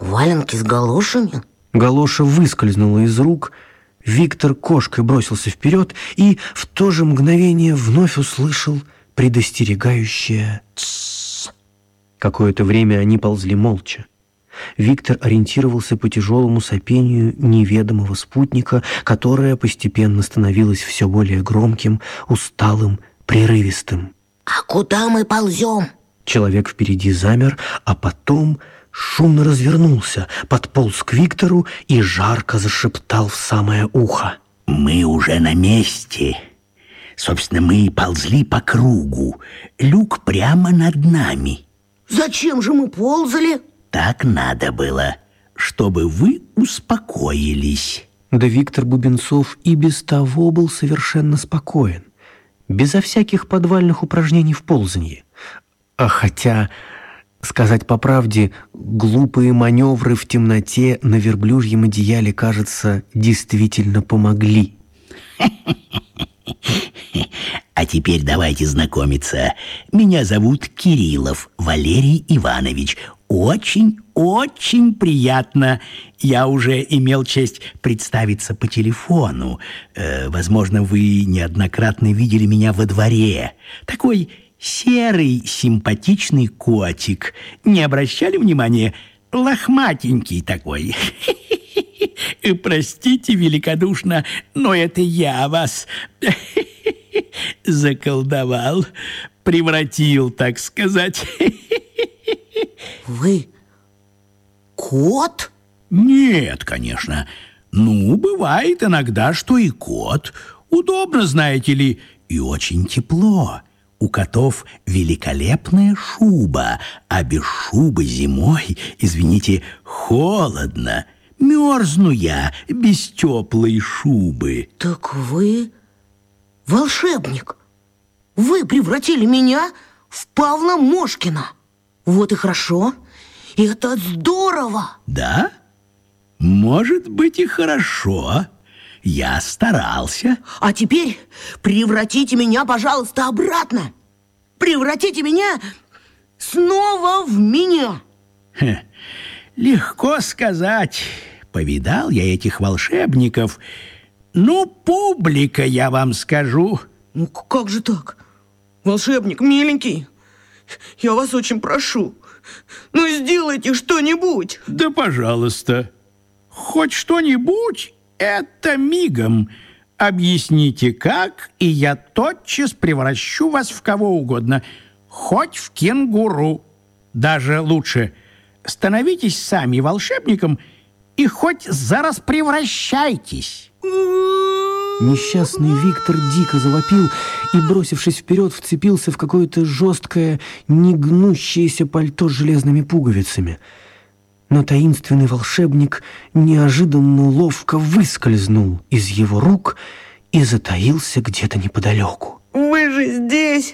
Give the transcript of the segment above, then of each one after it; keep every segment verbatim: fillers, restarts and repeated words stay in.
Валенки с галошами? Галоша выскользнула из рук. Виктор кошкой бросился вперед и в то же мгновение вновь услышал предостерегающее «тссс». Какое-то время они ползли молча. Виктор ориентировался по тяжелому сопению неведомого спутника, которое постепенно становилось все более громким, усталым, прерывистым. «А куда мы ползем?» Человек впереди замер, а потом шумно развернулся, подполз к Виктору и жарко зашептал в самое ухо. «Мы уже на месте. Собственно, мы ползли по кругу. Люк прямо над нами». «Зачем же мы ползали?» «Так надо было, чтобы вы успокоились». Да Виктор Бубенцов и без того был совершенно спокоен, безо всяких подвальных упражнений в ползанье. А хотя, сказать по правде, глупые маневры в темноте на верблюжьем одеяле, кажется, действительно помогли. А теперь давайте знакомиться. Меня зовут Кириллов Валерий Иванович. Очень-очень приятно. Я уже имел честь представиться по телефону. Э, возможно, вы неоднократно видели меня во дворе. Такой серый, симпатичный котик. Не обращали внимания? Лохматенький такой. Простите великодушно, но это я вас заколдовал, превратил, так сказать. Вы кот? Нет, конечно. Ну, бывает иногда, что и кот. Удобно, знаете ли, и очень тепло. У котов великолепная шуба, а без шубы зимой, извините, холодно. Мерзну я без теплой шубы. Так вы волшебник. Вы превратили меня в Павла Мошкина. Вот и хорошо. И это здорово. Да? Может быть и хорошо. Я старался. А теперь превратите меня, пожалуйста, обратно. Превратите меня снова в меня. Хе, легко сказать. Повидал я этих волшебников. Ну, публика, я вам скажу. Ну, как же так? Волшебник миленький, я вас очень прошу. Ну, сделайте что-нибудь. Да, пожалуйста. Хоть что-нибудь, это мигом. Объясните, как, и я тотчас превращу вас в кого угодно. Хоть в кенгуру. Даже лучше. Становитесь сами волшебником и хоть зараз превращайтесь. Несчастный Виктор дико завопил и, бросившись вперед, вцепился в какое-то жесткое, негнущееся пальто с железными пуговицами. Но таинственный волшебник неожиданно ловко выскользнул из его рук и затаился где-то неподалеку. Вы же здесь!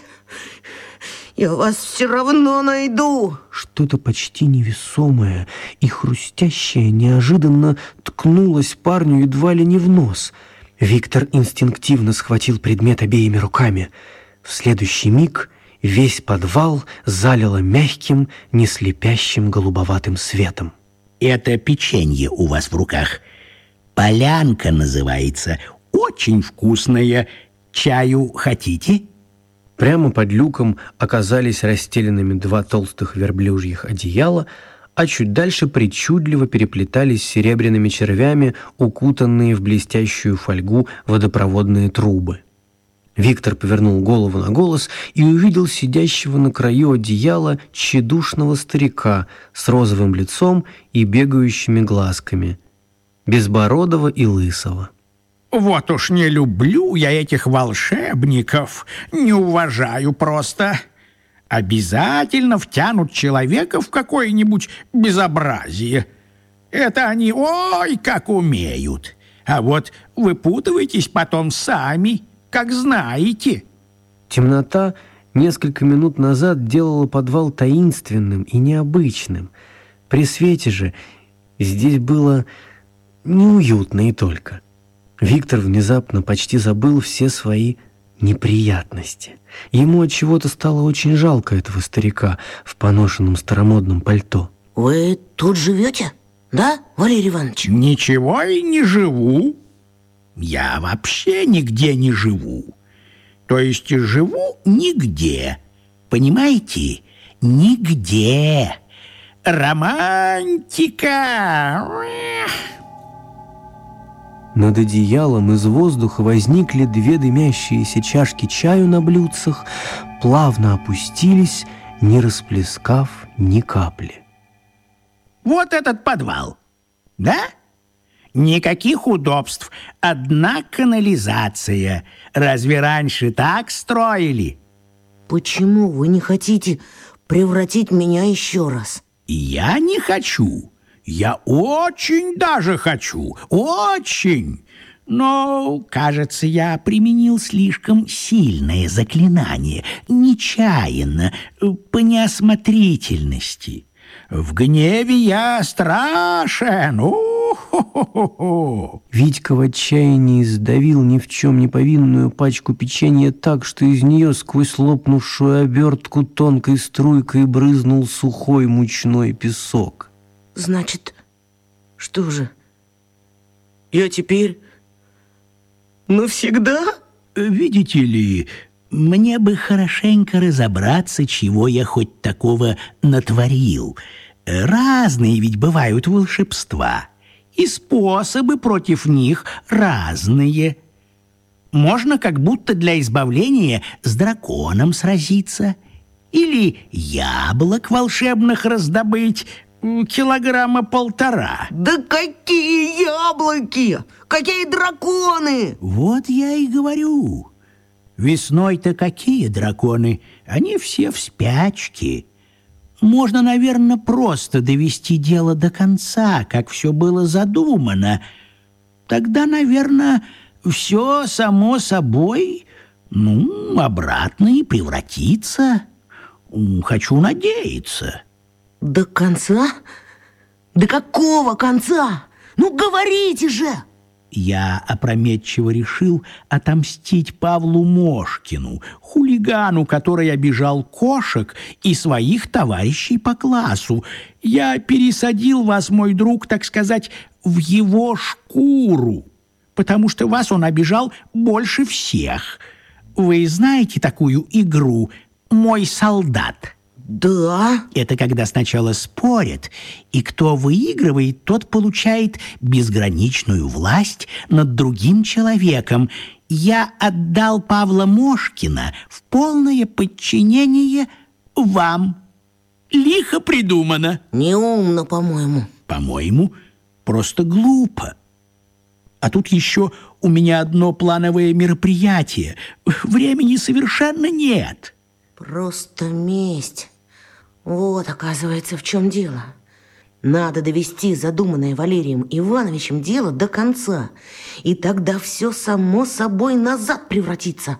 Я вас все равно найду! Что-то почти невесомое и хрустящее неожиданно ткнулось парню едва ли не в нос. Виктор инстинктивно схватил предмет обеими руками. В следующий миг весь подвал залило мягким, неслепящим голубоватым светом. Это печенье у вас в руках. Полянка называется. Очень вкусное. Чаю хотите? Прямо под люком оказались расстеленными два толстых верблюжьих одеяла, а чуть дальше причудливо переплетались серебряными червями, укутанные в блестящую фольгу водопроводные трубы. Виктор повернул голову на голос и увидел сидящего на краю одеяла тщедушного старика с розовым лицом и бегающими глазками, безбородого и лысого. Вот уж не люблю я этих волшебников, не уважаю просто. Обязательно втянут человека в какое-нибудь безобразие. Это они ой как умеют. А вот выпутывайтесь потом сами, как знаете. Темнота несколько минут назад делала подвал таинственным и необычным. При свете же здесь было неуютно и только. Виктор внезапно почти забыл все свои неприятности. Ему от чего-то стало очень жалко этого старика в поношенном старомодном пальто. Вы тут живете? да, Валерий Иванович? Ничего и не живу. Я вообще нигде не живу. То есть живу нигде. Понимаете? Нигде. Романтика. Над одеялом из воздуха возникли две дымящиеся чашки чаю на блюдцах, плавно опустились, не расплескав ни капли. Вот этот подвал, да? Никаких удобств, одна канализация. Разве раньше так строили? Почему вы не хотите превратить меня еще раз? Я не хочу. Я очень даже хочу. Очень. Но, кажется, я применил слишком сильное заклинание. Нечаянно, по неосмотрительности. В гневе я страшен. У-ху-ху-ху. Витька в отчаянии сдавил ни в чем не повинную пачку печенья так, что из нее сквозь лопнувшую обертку тонкой струйкой брызнул сухой мучной песок. Значит, что же, я теперь навсегда? Видите ли, мне бы хорошенько разобраться, чего я хоть такого натворил. Разные ведь бывают волшебства, и способы против них разные. Можно как будто для избавления с драконом сразиться, или яблок волшебных раздобыть, килограмма полтора. Да какие яблоки! Какие драконы! Вот я и говорю. Весной-то какие драконы? Они все в спячке. Можно, наверное, просто довести дело до конца, как все было задумано. Тогда, наверное, все само собой, ну, обратно и превратится. Хочу надеяться. До конца? До какого конца? Ну, говорите же! Я опрометчиво решил отомстить Павлу Мошкину, хулигану, который обижал кошек и своих товарищей по классу. Я пересадил вас, мой друг, так сказать, в его шкуру, потому что вас он обижал больше всех. Вы знаете такую игру «Мой солдат»? Да. Это когда сначала спорят, и кто выигрывает, тот получает безграничную власть над другим человеком. Я отдал Павла Мошкина в полное подчинение вам. Лихо придумано. Неумно, по-моему. По-моему, просто глупо. А тут еще у меня одно плановое мероприятие. Времени совершенно нет. Просто месть. Вот, оказывается, в чем дело. Надо довести задуманное Валерием Ивановичем дело до конца, и тогда все само собой назад превратится.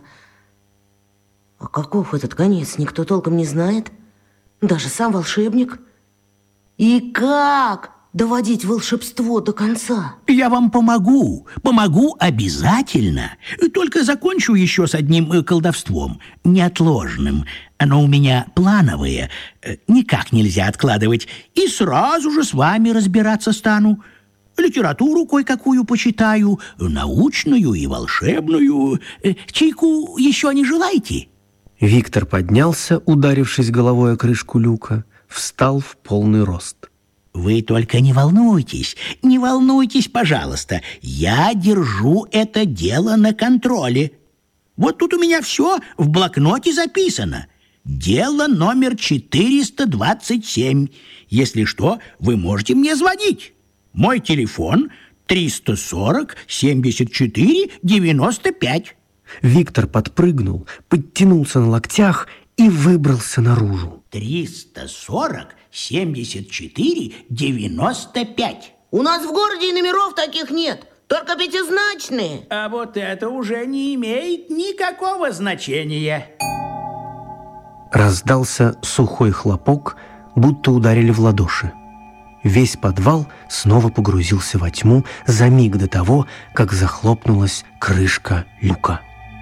А каков этот конец, никто толком не знает, даже сам волшебник. И как доводить волшебство до конца? Я вам помогу, помогу обязательно. Только закончу еще с одним колдовством, неотложным. Оно у меня плановое, никак нельзя откладывать. И сразу же с вами разбираться стану. Литературу кое-какую почитаю, научную и волшебную. Чайку еще не желаете? Виктор поднялся, ударившись головой о крышку люка, встал в полный рост. Вы только не волнуйтесь, не волнуйтесь, пожалуйста. Я держу это дело на контроле. Вот тут у меня все в блокноте записано. Дело номер четыреста двадцать семь. Если что, вы можете мне звонить. Мой телефон триста сорок семьдесят четыре девяносто пять. Виктор подпрыгнул, подтянулся на локтях и выбрался наружу. триста сорок семьдесят четыре девяносто пять. У нас в городе и номеров таких нет, только пятизначные. А вот это уже не имеет никакого значения. Раздался сухой хлопок, будто ударили в ладоши. Весь подвал снова погрузился во тьму за миг до того, как захлопнулась крышка люка.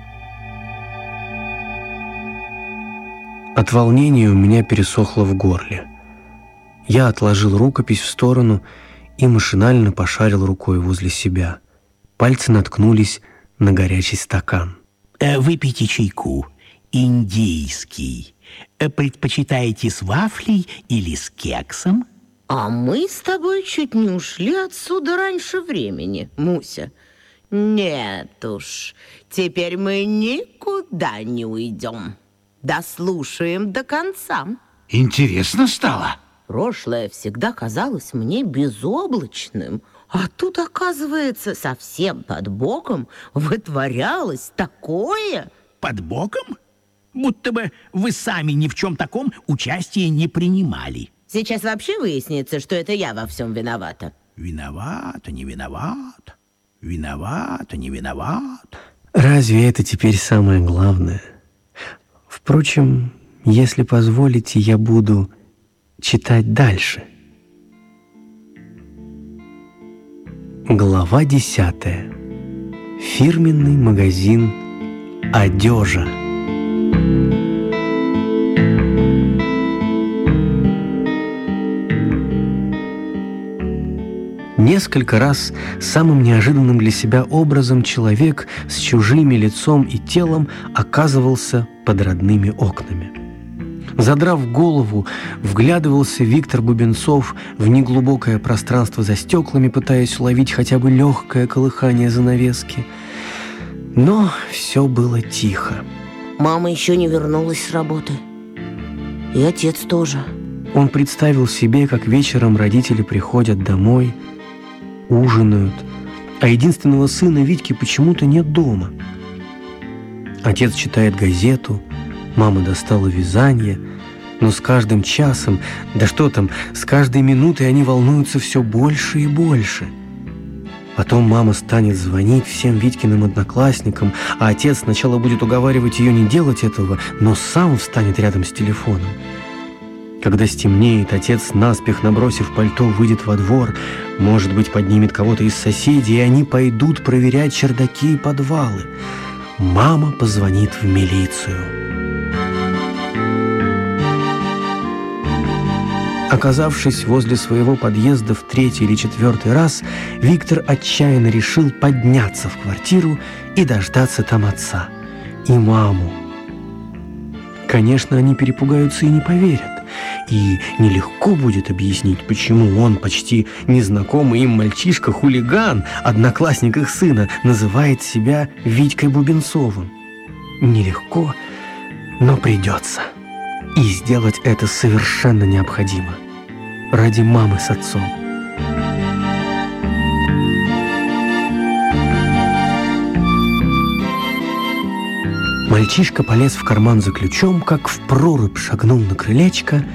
От волнения у меня пересохло в горле. Я отложил рукопись в сторону и машинально пошарил рукой возле себя. Пальцы наткнулись на горячий стакан. Э, выпейте чайку. Индийский. Э, предпочитаете с вафлей или с кексом? А мы с тобой чуть не ушли отсюда раньше времени, Муся. Нет уж, теперь мы никуда не уйдем. Дослушаем до конца. Интересно стало? Прошлое всегда казалось мне безоблачным, а тут, оказывается, совсем под боком вытворялось такое. Под боком? Будто бы вы сами ни в чем таком участия не принимали. Сейчас вообще выяснится, что это я во всем виновата. Виновата, не виновата. Виновата, не виновата. Разве это теперь самое главное? Впрочем, если позволите, я буду читать дальше. Глава десятая. Фирменный магазин одежа. Несколько раз самым неожиданным для себя образом человек с чужими лицом и телом оказывался под родными окнами. Задрав голову, вглядывался Виктор Бубенцов в неглубокое пространство за стеклами, пытаясь уловить хотя бы легкое колыхание занавески. Но все было тихо. Мама еще не вернулась с работы. И отец тоже. Он представил себе, как вечером родители приходят домой, ужинают, а единственного сына Витьки почему-то нет дома. Отец читает газету, мама достала вязание, но с каждым часом, да что там, с каждой минутой они волнуются все больше и больше. Потом мама станет звонить всем Витькиным одноклассникам, а отец сначала будет уговаривать ее не делать этого, но сам встанет рядом с телефоном. Когда стемнеет, отец, наспех набросив пальто, выйдет во двор, может быть, поднимет кого-то из соседей, и они пойдут проверять чердаки и подвалы. Мама позвонит в милицию. Оказавшись возле своего подъезда в третий или четвертый раз, Виктор отчаянно решил подняться в квартиру и дождаться там отца и маму. Конечно, они перепугаются и не поверят. И нелегко будет объяснить, почему он, почти незнакомый им мальчишка-хулиган, одноклассник их сына, называет себя Витькой Бубенцовым. Нелегко, но придется. И сделать это совершенно необходимо. Ради мамы с отцом. Мальчишка полез в карман за ключом, как в прорубь шагнул на крылечко.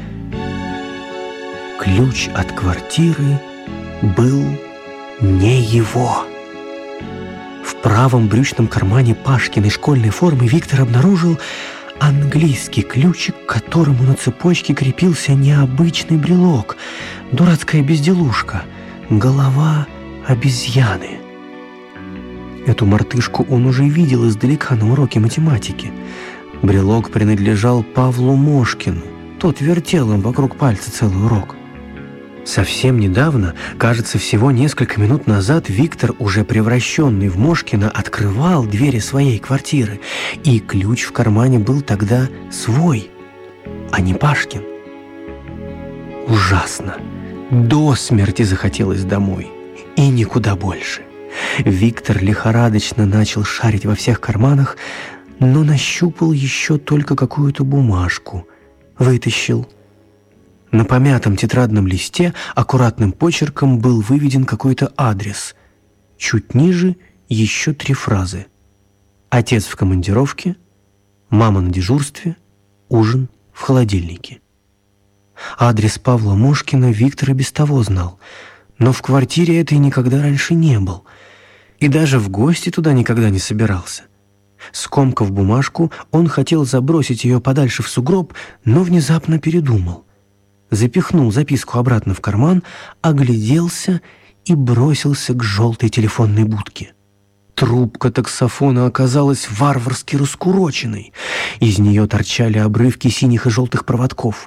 Ключ от квартиры был не его. В правом брючном кармане Пашкиной школьной формы Виктор обнаружил английский ключик, к которому на цепочке крепился необычный брелок, дурацкая безделушка, голова обезьяны. Эту мартышку он уже видел издалека на уроке математики. Брелок принадлежал Павлу Мошкину. Тот вертел им вокруг пальца целый урок. Совсем недавно, кажется, всего несколько минут назад, Виктор, уже превращенный в Мошкина, открывал двери своей квартиры, и ключ в кармане был тогда свой, а не Пашкин. Ужасно. До смерти захотелось домой. И никуда больше. Виктор лихорадочно начал шарить во всех карманах, но нащупал еще только какую-то бумажку. Вытащил. На помятом тетрадном листе аккуратным почерком был выведен какой-то адрес. Чуть ниже еще три фразы. Отец в командировке, мама на дежурстве, ужин в холодильнике. Адрес Павла Мошкина Виктор и без того знал, но в квартире этой никогда раньше не был. И даже в гости туда никогда не собирался. Скомкав бумажку, он хотел забросить ее подальше в сугроб, но внезапно передумал. Запихнул записку обратно в карман, огляделся и бросился к желтой телефонной будке. Трубка таксофона оказалась варварски раскуроченной. Из нее торчали обрывки синих и желтых проводков.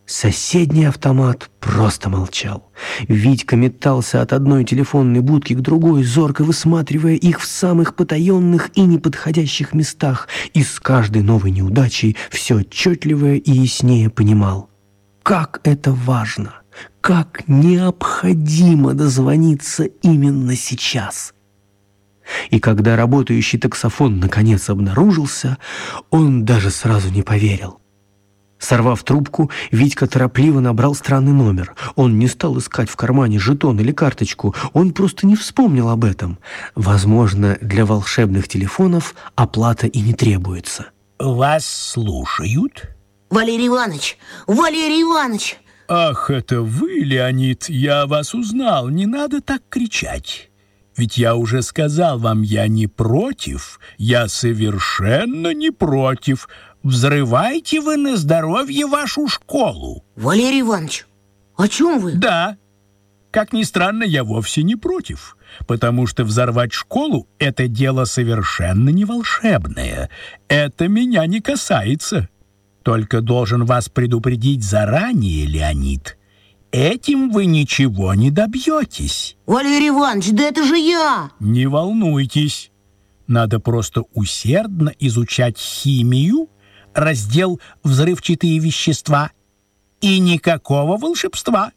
Соседний автомат просто молчал. Витька метался от одной телефонной будки к другой, зорко высматривая их в самых потаенных и неподходящих местах, и с каждой новой неудачей все отчетливее и яснее понимал, как это важно, как необходимо дозвониться именно сейчас. И когда работающий таксофон наконец обнаружился, он даже сразу не поверил. Сорвав трубку, Витька торопливо набрал странный номер. Он не стал искать в кармане жетон или карточку, он просто не вспомнил об этом. Возможно, для волшебных телефонов оплата и не требуется. Вас слушают? Валерий Иванович! Валерий Иванович! Ах, это вы, Леонид, я вас узнал, не надо так кричать. Ведь я уже сказал вам, я не против, я совершенно не против. Взрывайте вы на здоровье вашу школу. Валерий Иванович, о чем вы? Да, как ни странно, я вовсе не против, потому что взорвать школу — это дело совершенно не волшебное. Это меня не касается. Только должен вас предупредить заранее, Леонид. Этим вы ничего не добьетесь. Валерий Иванович, да это же я! Не волнуйтесь. Надо просто усердно изучать химию, раздел «Взрывчатые вещества», и никакого волшебства.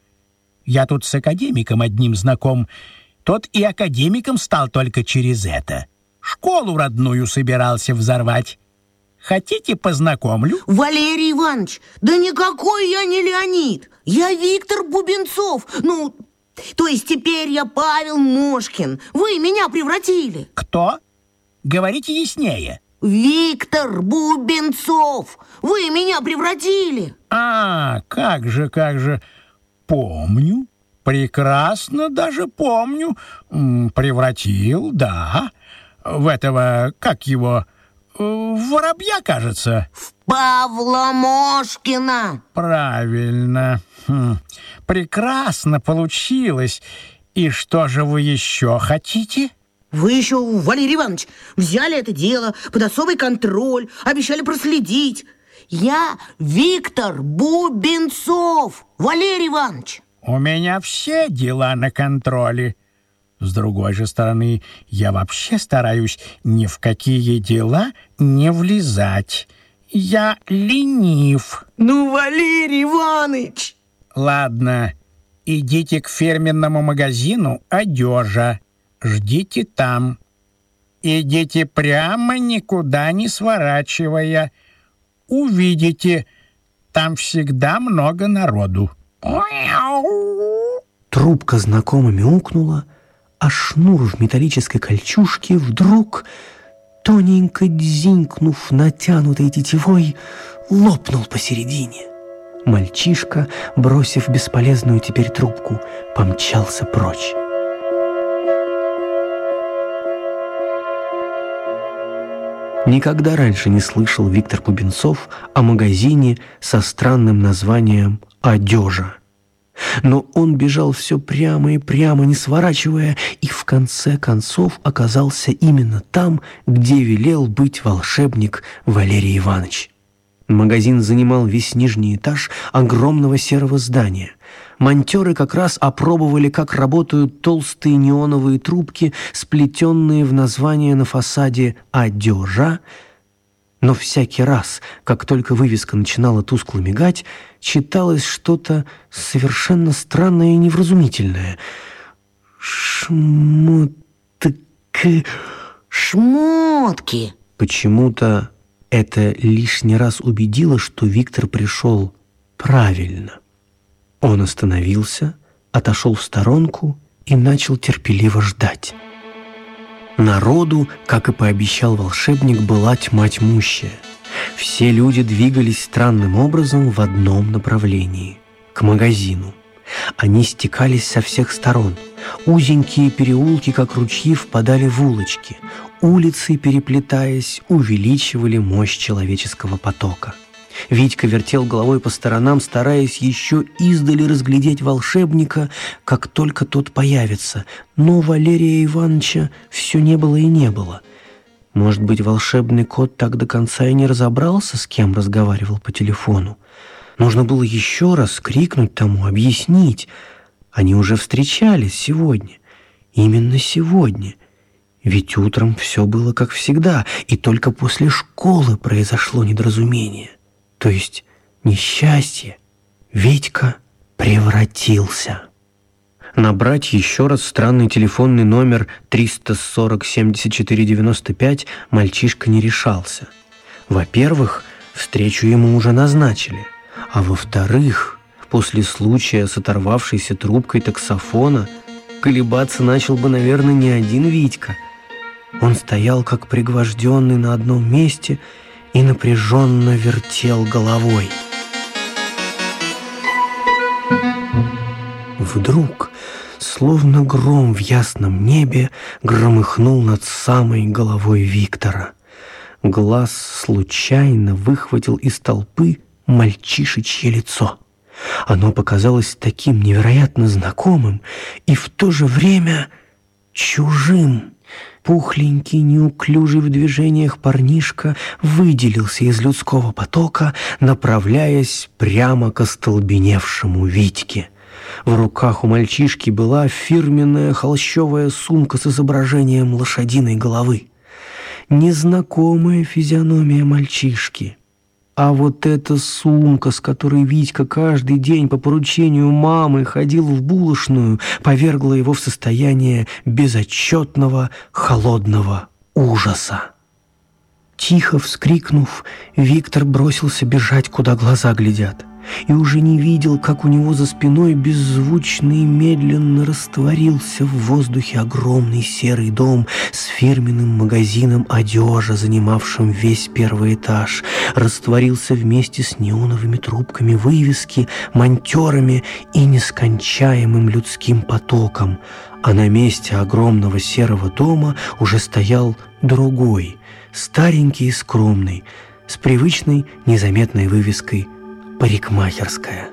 Я тут с академиком одним знаком. Тот и академиком стал только через это. Школу родную собирался взорвать. Хотите, познакомлю? Валерий Иванович, да никакой я не Леонид. Я Виктор Бубенцов. Ну, то есть теперь я Павел Мошкин. Вы меня превратили. Кто? Говорите яснее. Виктор Бубенцов. Вы меня превратили. А, как же, как же. Помню. Прекрасно даже помню. Превратил, да. В этого, как его... В воробья, кажется. В Павла Мошкина. Правильно. Хм. Прекрасно получилось. И что же вы еще хотите? Вы еще, Валерий Иванович, взяли это дело под особый контроль, обещали проследить. Я Виктор Бубенцов, Валерий Иванович. У меня все дела на контроле. С другой же стороны, я вообще стараюсь ни в какие дела не влезать. Я ленив. Ну, Валерий Иванович! Ладно, идите к фирменному магазину «Одежа». Ждите там. Идите прямо, никуда не сворачивая. Увидите, там всегда много народу. Трубка знакомо мяукнула, а шнур в металлической кольчужке вдруг, тоненько дзинькнув натянутой тетивой, лопнул посередине. Мальчишка, бросив бесполезную теперь трубку, помчался прочь. Никогда раньше не слышал Виктор Бубенцов о магазине со странным названием «Одежа». Но он бежал все прямо и прямо, не сворачивая, и в конце концов оказался именно там, где велел быть волшебник Валерий Иванович. Магазин занимал весь нижний этаж огромного серого здания. Монтёры как раз опробовали, как работают толстые неоновые трубки, сплетенные в название на фасаде «Одежа». Но всякий раз, как только вывеска начинала тускло мигать, читалось что-то совершенно странное и невразумительное. «Шмотки...» «Шмотки!» Почему-то это лишний раз убедило, что Виктор пришел правильно. Он остановился, отошел в сторонку и начал терпеливо ждать. Народу, как и пообещал волшебник, была тьма тьмущая. Все люди двигались странным образом в одном направлении – к магазину. Они стекались со всех сторон. Узенькие переулки, как ручьи, впадали в улочки. Улицы, переплетаясь, увеличивали мощь человеческого потока. Витька вертел головой по сторонам, стараясь еще издали разглядеть волшебника, как только тот появится. Но Валерия Ивановича все не было и не было. Может быть, волшебный кот так до конца и не разобрался, с кем разговаривал по телефону. Нужно было еще раз крикнуть тому, объяснить. Они уже встречались сегодня. Именно сегодня. Ведь утром все было как всегда, и только после школы произошло недоразумение. То есть несчастье. Витька превратился. Набрать еще раз странный телефонный номер триста сорок семьдесят четыре девяносто пять мальчишка не решался. Во-первых, встречу ему уже назначили. А во-вторых, после случая с оторвавшейся трубкой таксофона колебаться начал бы, наверное, не один Витька. Он стоял как пригвожденный на одном месте и напряженно вертел головой. Вдруг, словно гром в ясном небе, громыхнул над самой головой Виктора. Глаз случайно выхватил из толпы мальчишечье лицо. Оно показалось таким невероятно знакомым и в то же время чужим. Пухленький, неуклюжий в движениях парнишка выделился из людского потока, направляясь прямо к остолбеневшему Витьке. В руках у мальчишки была фирменная холщовая сумка с изображением лошадиной головы. Незнакомая физиономия мальчишки. А вот эта сумка, с которой Витька каждый день по поручению мамы ходил в булочную, повергла его в состояние безотчетного холодного ужаса. Тихо вскрикнув, Виктор бросился бежать, куда глаза глядят, и уже не видел, как у него за спиной беззвучно и медленно растворился в воздухе огромный серый дом с фирменным магазином одежи, занимавшим весь первый этаж, растворился вместе с неоновыми трубками вывески, монтерами и нескончаемым людским потоком, а на месте огромного серого дома уже стоял другой, старенький и скромный, с привычной незаметной вывеской «Парикмахерская».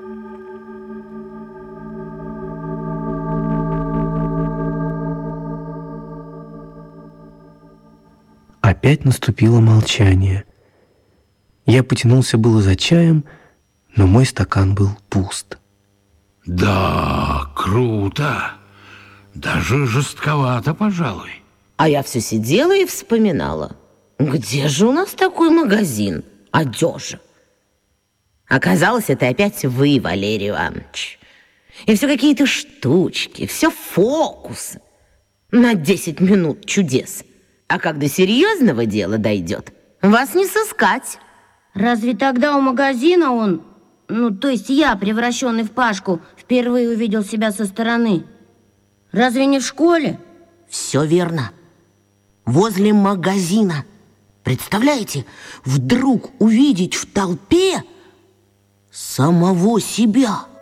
Опять наступило молчание. Я потянулся было за чаем, но мой стакан был пуст. Да, круто. Даже жестковато, пожалуй. А я все сидела и вспоминала, где же у нас такой магазин одежи? Оказалось, это опять вы, Валерий Иванович. И все какие-то штучки, все фокусы. На десять минут чудес. А когда серьезного дела дойдет, вас не сыскать. Разве тогда у магазина он, ну, то есть я, превращенный в Пашку, впервые увидел себя со стороны? Разве не в школе? Все верно. Возле магазина. Представляете, вдруг увидеть в толпе самого себя.